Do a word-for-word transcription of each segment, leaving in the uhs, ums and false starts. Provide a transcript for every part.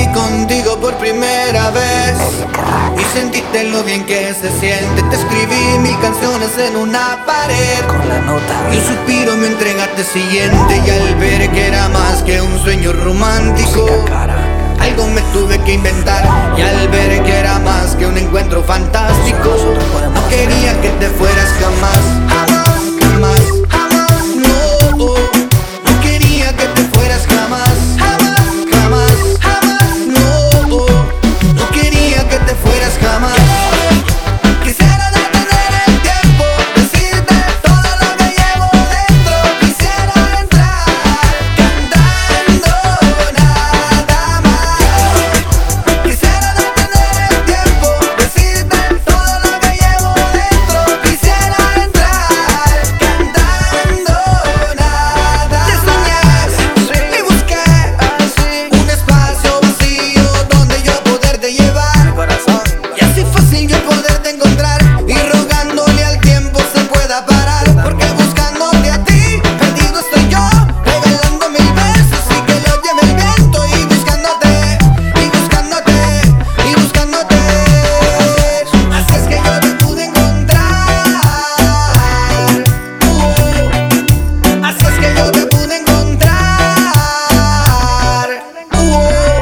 contigo por primera vez y sentiste lo bien que se siente. Te escribí mil canciones en una pared, con la nota y un suspiro me entregaste siguiente. Y al ver que era más que un sueño romántico, algo me tuve que inventar. Y al ver que era más que un encuentro fantástico, no quería que te fueras jamás, jamás, jamás, jamás, no. No quería que te fueras jamás, jamás, jamás, jamás, no. No quería que te fueras jamás. Quisiera detener el tiempo, decirte todo lo que llevo dentro. Quisiera entrar cantando nada más. Quisiera detener el tiempo, decirte todo lo que llevo dentro. Quisiera entrar cantando nada. Te soñé y busqué un espacio vacío donde yo poderte llevar, corazón. y así fácil yo poderte encontrar, y rogándole al tiempo se pueda parar. Porque buscándote a ti, perdido estoy yo, regalando mil besos y que lo lleve el viento. Y buscándote, y buscándote, y buscándote. Así es que yo te pude encontrar. Uh, así es que yo te pude encontrar. Uh,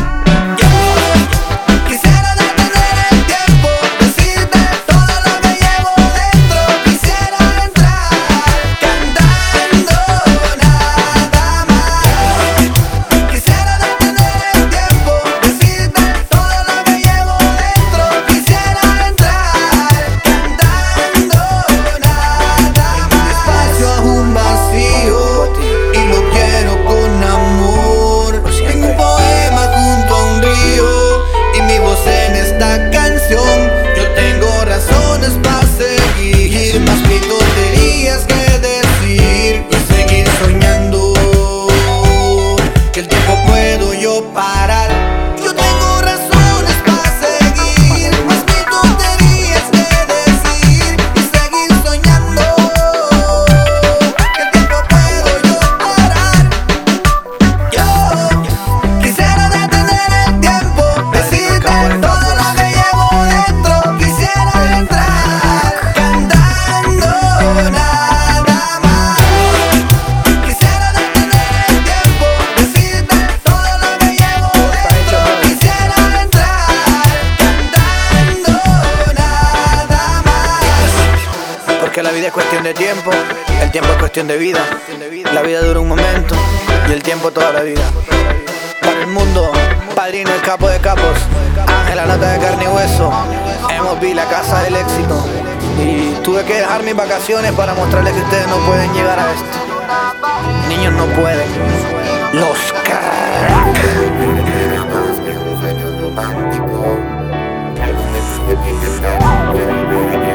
Quisiera detener el tiempo, decirte todo lo que llevo dentro. Quisiera entrar cantando nada más. Quisiera detener el tiempo, decirte todo lo que llevo dentro. Quisiera entrar cantando nada más. Espacio a un vacío y lo quiero con amor. Tengo un poema junto a un río y mi voz en esta canción. Yo tengo razones para seguir, más que tonterías que decir y seguir soñando que el tiempo puedo yo parar. Yo tengo razones para seguir, más que tonterías que decir y seguir soñando que el tiempo puedo yo parar. Yo quisiera detener el tiempo, decirte todo lo que llevo dentro. Quisiera entrar cantando nada más. Quisiera detener el tiempo, decirte todo lo que llevo dentro. Quisiera entrar cantando nada más. Porque la vida es cuestión de tiempo, el tiempo es cuestión de vida. La vida dura un momento y el tiempo toda la vida. Para el mundo, padrino el capo de capos, Ángel la nota de carne y hueso. Hemos vi la casa del éxito y tuve que dejar mis vacaciones para mostrarles que ustedes no pueden llegar a esto. Niños no pueden. Los crack.